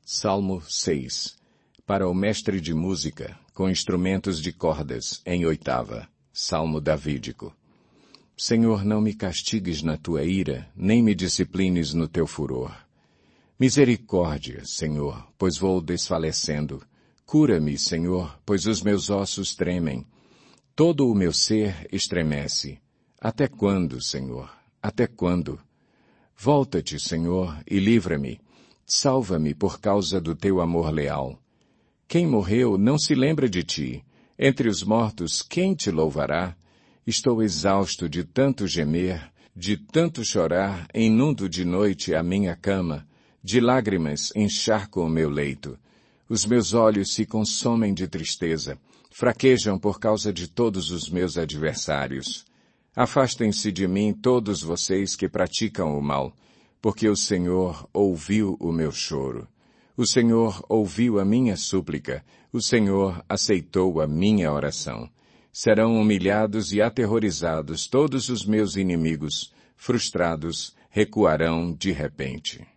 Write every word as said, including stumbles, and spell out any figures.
Salmo seis. Para o mestre de música, com instrumentos de cordas, em oitava. Salmo davídico. Senhor, não me castigues na tua ira, nem me disciplines no teu furor. Misericórdia, Senhor, pois vou desfalecendo. Cura-me, Senhor, pois os meus ossos tremem. Todo o meu ser estremece. Até quando, Senhor? Até quando? Volta-te, Senhor, e livra-me. Salva-me por causa do teu amor leal. Quem morreu não se lembra de ti. Entre os mortos, quem te louvará? Estou exausto de tanto gemer, de tanto chorar, inundo de noite a minha cama, de lágrimas encharco o meu leito. Os meus olhos se consomem de tristeza, fraquejam por causa de todos os meus adversários. Afastem-se de mim todos vocês que praticam o mal, porque o Senhor ouviu o meu choro. O Senhor ouviu a minha súplica, o Senhor aceitou a minha oração. Serão humilhados e aterrorizados todos os meus inimigos, frustrados, recuarão de repente.